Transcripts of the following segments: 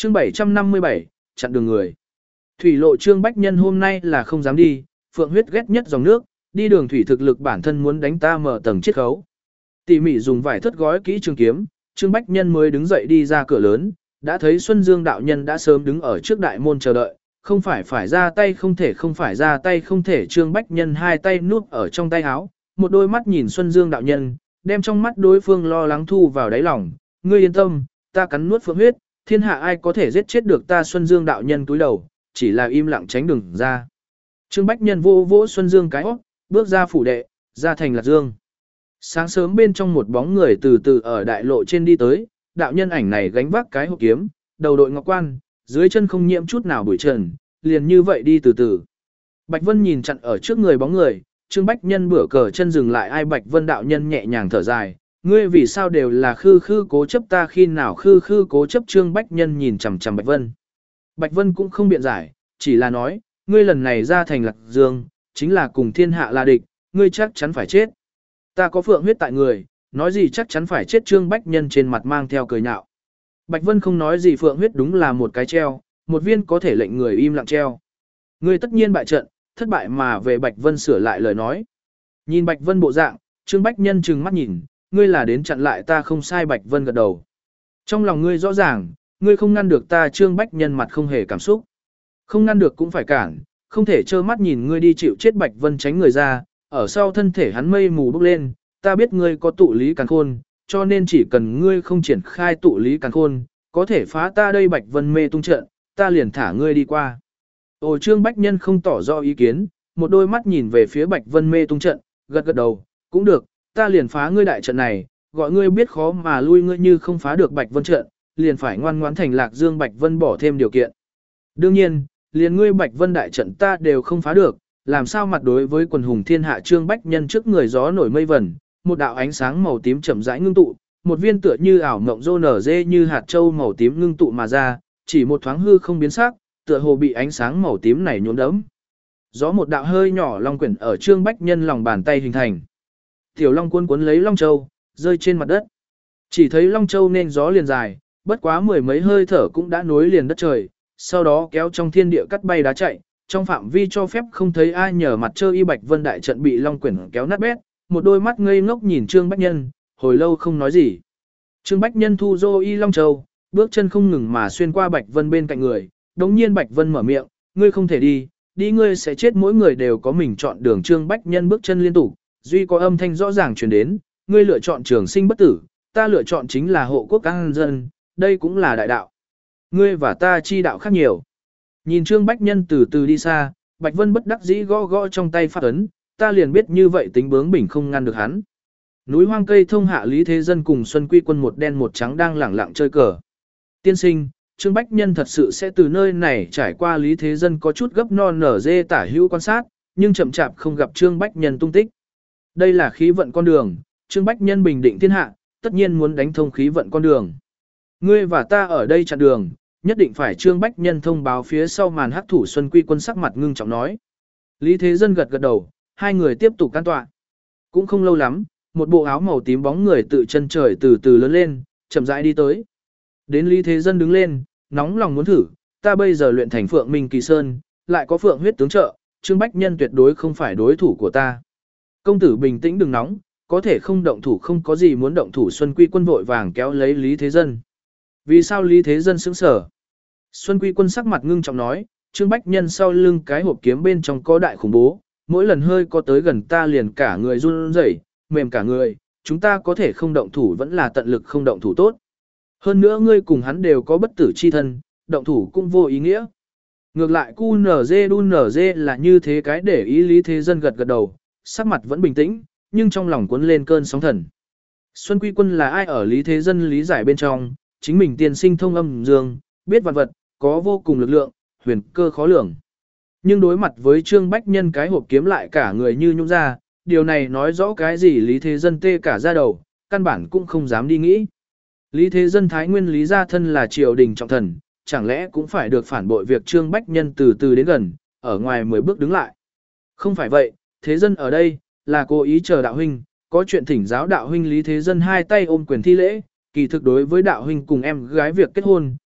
Chương 757, chặn đường người. Thủy lộ Trương Bách Nhân hôm nay là không dám đi, phượng huyết ghét nhất dòng nước, đi đường thủy thực lực bản thân muốn đánh ta mở tầng chiết khấu. Tỉ mỉ dùng vải thất gói kỹ trường kiếm, Trương Bách Nhân mới đứng dậy đi ra cửa lớn, đã thấy Xuân Dương đạo nhân đã sớm đứng ở trước đại môn chờ đợi, không phải ra tay không phải ra tay không thể. Trương Bách Nhân hai tay núp ở trong tay áo, một đôi mắt nhìn Xuân Dương đạo nhân, đem trong mắt đối phương lo lắng thu vào đáy lòng. Ngươi yên tâm, ta cắn nuốt phượng huyết, thiên hạ ai có thể giết chết được ta. Xuân Dương đạo nhân cúi đầu, chỉ là im lặng tránh đường ra. Trương Bách Nhân vô vỗ Xuân Dương cái óc, bước ra phủ đệ, ra thành Lạc Dương. Sáng sớm bên trong một bóng người từ từ ở đại lộ trên đi tới, đạo nhân ảnh này gánh vác cái hộp kiếm, đầu đội ngọc quan, dưới chân không nhiễm chút nào bụi trần, liền như vậy đi từ từ. Bạch Vân nhìn chặn ở trước người bóng người, Trương Bách Nhân bửa cờ chân dừng lại. Ai? Bạch Vân đạo nhân nhẹ nhàng thở dài, ngươi vì sao đều là khư khư cố chấp, ta khi nào khư khư cố chấp? Trương Bách Nhân nhìn chằm chằm Bạch Vân. Bạch Vân cũng không biện giải, chỉ là nói, ngươi lần này ra thành Lạc Dương, chính là cùng thiên hạ là địch, ngươi chắc chắn phải chết. Ta có phượng huyết tại người, nói gì chắc chắn phải chết. Trương Bách Nhân trên mặt mang theo cười nhạo. Bạch Vân không nói gì, phượng huyết đúng là một cái treo, một viên có thể lệnh người im lặng treo. Ngươi tất nhiên bại trận, thất bại mà về. Bạch Vân sửa lại lời nói. Nhìn Bạch Vân bộ dạng, Trương Bách Nhân trừng mắt nhìn, ngươi là đến chặn lại ta không sai. Bạch Vân gật đầu. Trong lòng ngươi rõ ràng, ngươi không ngăn được ta. Trương Bách Nhân mặt không hề cảm xúc. Không ngăn được cũng phải cản, không thể trơ mắt nhìn ngươi đi chịu chết. Bạch Vân tránh người ra, ở sau thân thể hắn mây mù bốc lên, ta biết ngươi có tụ lý càn khôn, cho nên chỉ cần ngươi không triển khai tụ lý càn khôn, có thể phá ta đây Bạch Vân mê tung trận, ta liền thả ngươi đi qua. Ồ, Trương Bách Nhân không tỏ rõ ý kiến, một đôi mắt nhìn về phía Bạch Vân mê tung trận, gật gật đầu, cũng được, ta liền phá ngươi đại trận này, gọi ngươi biết khó mà lui. Ngươi như không phá được Bạch Vân trận, liền phải ngoan ngoãn thành Lạc Dương. Bạch Vân bỏ thêm điều kiện. Đương nhiên, liền ngươi Bạch Vân đại trận ta đều không phá được, làm sao mặt đối với quần hùng thiên hạ. Trương Bách Nhân trước người gió nổi mây vẩn, một đạo ánh sáng màu tím chậm rãi ngưng tụ, một viên tựa như ảo mộng rô nở dê như hạt châu màu tím ngưng tụ mà ra, chỉ một thoáng hư không biến sắc, tựa hồ bị ánh sáng màu tím này nhuốm đẫm. Gió một đạo hơi nhỏ long quyển ở Trương Bách Nhân lòng bàn tay hình thành. Tiểu long cuốn cuốn lấy long châu, rơi trên mặt đất. Chỉ thấy long châu nên gió liền dài, bất quá mười mấy hơi thở cũng đã nối liền đất trời, sau đó kéo trong thiên địa cắt bay đá chạy, trong phạm vi cho phép không thấy ai nhờ mặt trơ y. Bạch Vân đại trận bị long quyển kéo nát bét, một đôi mắt ngây ngốc nhìn Trương Bách Nhân, hồi lâu không nói gì. Trương Bách Nhân thu dô y long châu, bước chân không ngừng mà xuyên qua Bạch Vân bên cạnh người, đống nhiên Bạch Vân mở miệng, ngươi không thể đi, đi ngươi sẽ chết. Mỗi người đều có mình chọn đường. Trương Bách Nhân bước chân liên tục, duy có âm thanh rõ ràng truyền đến, ngươi lựa chọn trường sinh bất tử, ta lựa chọn chính là hộ quốc an dân, đây cũng là đại đạo. Ngươi và ta chi đạo khác nhiều. Nhìn Trương Bách Nhân từ từ đi xa, Bạch Vân bất đắc dĩ gõ gõ trong tay phát ấn, ta liền biết như vậy tính bướng bỉnh không ngăn được hắn. Núi hoang cây thông hạ Lý Thế Dân cùng Xuân Quy Quân một đen một trắng đang lẳng lặng chơi cờ. Tiên sinh, Trương Bách Nhân thật sự sẽ từ nơi này trải qua. Lý Thế Dân có chút gấp non nở dê tả hữu quan sát, nhưng chậm chạp không gặp Trương Bách Nhân tung tích. Đây là khí vận con đường, Trương Bách Nhân bình định thiên hạ, tất nhiên muốn đánh thông khí vận con đường. Ngươi và ta ở đây chặn đường, nhất định phải. Trương Bách Nhân thông báo phía sau màn hắc thủ. Xuân Quy Quân sắc mặt ngưng trọng nói. Lý Thế Dân gật gật đầu, hai người tiếp tục can tọa. Cũng không lâu lắm, một bộ áo màu tím bóng người tự chân trời từ từ lớn lên, chậm rãi đi tới. Đến Lý Thế Dân đứng lên, nóng lòng muốn thử, ta bây giờ luyện thành Phượng Minh Kỳ Sơn, lại có Phượng huyết tướng trợ, Trương Bách Nhân tuyệt đối không phải đối thủ của ta. Công tử bình tĩnh đừng nóng, có thể không động thủ không có gì muốn động thủ. Xuân Quy Quân vội vàng kéo lấy Lý Thế Dân. Vì sao? Lý Thế Dân sững sờ. Xuân Quy Quân sắc mặt ngưng trọng nói, Trương Bách Nhân sau lưng cái hộp kiếm bên trong có đại khủng bố, mỗi lần hơi có tới gần ta liền cả người run rẩy, mềm cả người, chúng ta có thể không động thủ vẫn là tận lực không động thủ tốt. Hơn nữa ngươi cùng hắn đều có bất tử chi thân, động thủ cũng vô ý nghĩa. Ngược lại QNZ DUNZ là như thế cái để ý. Lý Thế Dân gật gật đầu, sắc mặt vẫn bình tĩnh, nhưng trong lòng cuốn lên cơn sóng thần. Xuân Quy Quân là ai ở Lý Thế Dân lý giải bên trong, chính mình tiên sinh thông âm dương, biết vạn vật, có vô cùng lực lượng, huyền cơ khó lường. Nhưng đối mặt với Trương Bách Nhân cái hộp kiếm lại cả người như nhũn ra, điều này nói rõ cái gì? Lý Thế Dân tê cả da đầu, căn bản cũng không dám đi nghĩ. Lý Thế Dân Thái Nguyên Lý gia thân là triều đình trọng thần, chẳng lẽ cũng phải được phản bội việc Trương Bách Nhân từ từ đến gần, ở ngoài 10 bước đứng lại. Không phải vậy, Thế Dân ở đây, là cố ý chờ đạo huynh, có chuyện thỉnh giáo đạo huynh. Lý Thế Dân hai tay ôm quyền thi lễ, kỳ thực đối với đạo huynh cùng em gái việc kết hôn,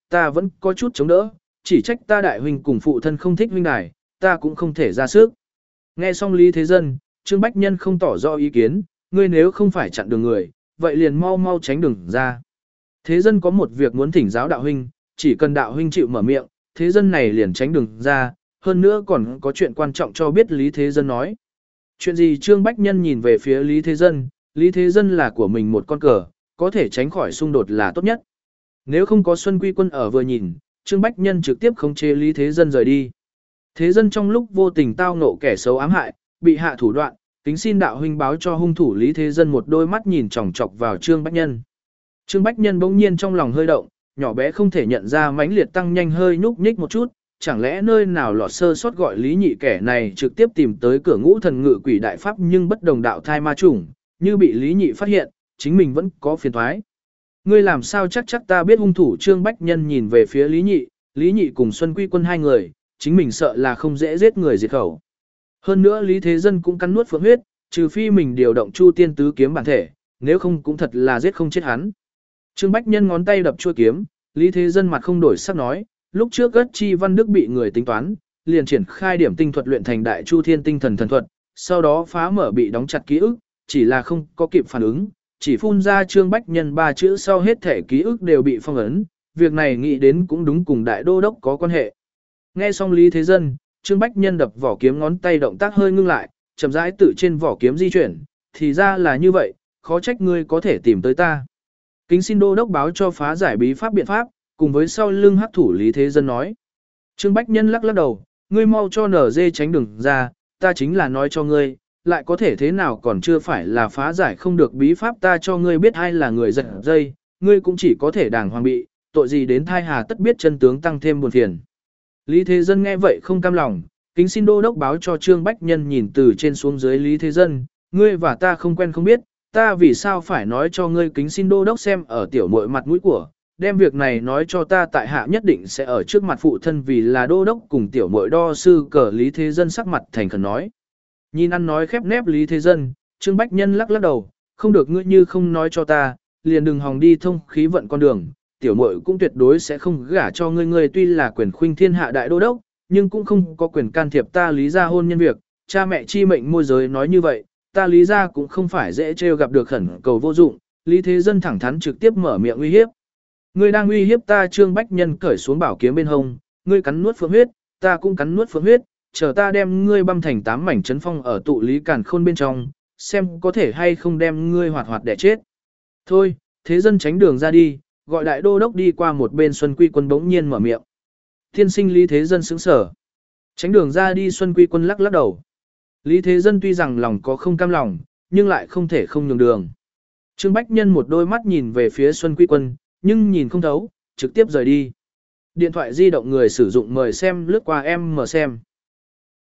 ta vẫn có chút chống đỡ, chỉ trách ta đại huynh cùng phụ thân không thích huynh đài, ta cũng không thể ra sức. Nghe xong Lý Thế Dân, Trương Bách Nhân không tỏ rõ ý kiến, ngươi nếu không phải chặn đường người, vậy liền mau mau tránh đường ra. Thế Dân có một việc muốn thỉnh giáo đạo huynh, chỉ cần đạo huynh chịu mở miệng, Thế Dân này liền tránh đường ra, hơn nữa còn có chuyện quan trọng cho biết Lý Thế Dân nói. Chuyện gì? Trương Bách Nhân nhìn về phía Lý Thế Dân là của mình một con cờ, có thể tránh khỏi xung đột là tốt nhất. Nếu không có Xuân Quy Quân ở vừa nhìn, Trương Bách Nhân trực tiếp khống chế Lý Thế Dân rời đi. Thế Dân trong lúc vô tình tao ngộ kẻ xấu ám hại, bị hạ thủ đoạn, kính xin đạo huynh báo cho hung thủ. Lý Thế Dân một đôi mắt nhìn chòng chọc vào Trương Bách Nhân. Trương Bách Nhân bỗng nhiên trong lòng hơi động, nhỏ bé không thể nhận ra mãnh liệt tăng nhanh hơi nhúc nhích một chút, chẳng lẽ nơi nào lọt sơ sót gọi Lý Nhị kẻ này trực tiếp tìm tới cửa Ngũ Thần Ngự Quỷ đại pháp nhưng bất đồng đạo thai ma chủng, như bị Lý Nhị phát hiện, chính mình vẫn có phiền toái. Ngươi làm sao chắc ta biết hung thủ? Trương Bách Nhân nhìn về phía Lý Nhị cùng Xuân Quy Quân hai người, chính mình sợ là không dễ giết người diệt khẩu. Hơn nữa Lý Thế Dân cũng cắn nuốt phượng huyết, trừ phi mình điều động Chu Tiên Tứ kiếm bản thể, nếu không cũng thật là giết không chết hắn. Trương Bách Nhân ngón tay đập chuôi kiếm, Lý Thế Dân mặt không đổi sắc nói, lúc trước Ất Chi Văn Đức bị người tính toán, liền triển khai điểm tinh thuật luyện thành Đại Chu Thiên Tinh Thần thần thuật, sau đó phá mở bị đóng chặt ký ức, chỉ là không có kịp phản ứng, chỉ phun ra Trương Bách Nhân 3 chữ sau hết thể ký ức đều bị phong ấn, việc này nghĩ đến cũng đúng cùng Đại Đô Đốc có quan hệ. Nghe xong Lý Thế Dân, Trương Bách Nhân đập vỏ kiếm ngón tay động tác hơi ngưng lại, chậm rãi tự trên vỏ kiếm di chuyển, thì ra là như vậy, khó trách ngươi có thể tìm tới ta. Kính xin Đô Đốc báo cho phá giải bí pháp biện pháp, cùng với sau lưng hắc thủ Lý Thế Dân nói. Trương Bách Nhân lắc đầu, ngươi mau cho nở dê tránh đường ra, ta chính là nói cho ngươi, lại có thể thế nào còn chưa phải là phá giải không được bí pháp. Ta cho ngươi biết ai là người giật dây, ngươi cũng chỉ có thể đàng hoàng bị, tội gì đến thai hà tất biết chân tướng tăng thêm buồn phiền. Lý Thế Dân nghe vậy không cam lòng, kính xin Đô Đốc báo cho Trương Bách Nhân nhìn từ trên xuống dưới Lý Thế Dân, ngươi và ta không quen không biết, ta vì sao phải nói cho ngươi? Kính xin Đô Đốc xem ở tiểu muội mặt mũi của, đem việc này nói cho ta, tại hạ nhất định sẽ ở trước mặt phụ thân vì là Đô Đốc cùng tiểu muội đo sư cờ. Lý Thế Dân sắc mặt thành khẩn nói. Nhìn ăn nói khép nép Lý Thế Dân, Trương Bách Nhân lắc đầu, không được, ngươi như không nói cho ta, liền đừng hòng đi thông khí vận con đường, tiểu muội cũng tuyệt đối sẽ không gả cho ngươi. Ngươi tuy là quyền khuynh thiên hạ đại đô đốc, nhưng cũng không có quyền can thiệp ta Lý gia hôn nhân việc, cha mẹ chi mệnh môi giới nói như vậy, ta Lý gia cũng không phải dễ trêu gặp được, khẩn cầu vô dụng. Lý Thế Dân thẳng thắn trực tiếp mở miệng uy hiếp. Ngươi đang uy hiếp ta? Trương Bách Nhân cởi xuống bảo kiếm bên hông, ngươi cắn nuốt phượng huyết, ta cũng cắn nuốt phượng huyết, chờ ta đem ngươi băm thành 8 mảnh chấn phong ở tụ lý càn khôn bên trong, xem có thể hay không đem ngươi hoạt hoạt đẻ chết. Thôi, Thế Dân tránh đường ra đi, gọi đại đô đốc đi qua một bên. Xuân Quy Quân bỗng nhiên mở miệng. Tiên sinh. Lý Thế Dân sững sờ. Tránh đường ra đi. Xuân Quy Quân lắc đầu. Lý Thế Dân tuy rằng lòng có không cam lòng, nhưng lại không thể không nhường đường. Trương Bách Nhân một đôi mắt nhìn về phía Xuân Quy Quân, nhưng nhìn không thấu, trực tiếp rời đi. Điện thoại di động người sử dụng mời xem lướt qua em mở xem.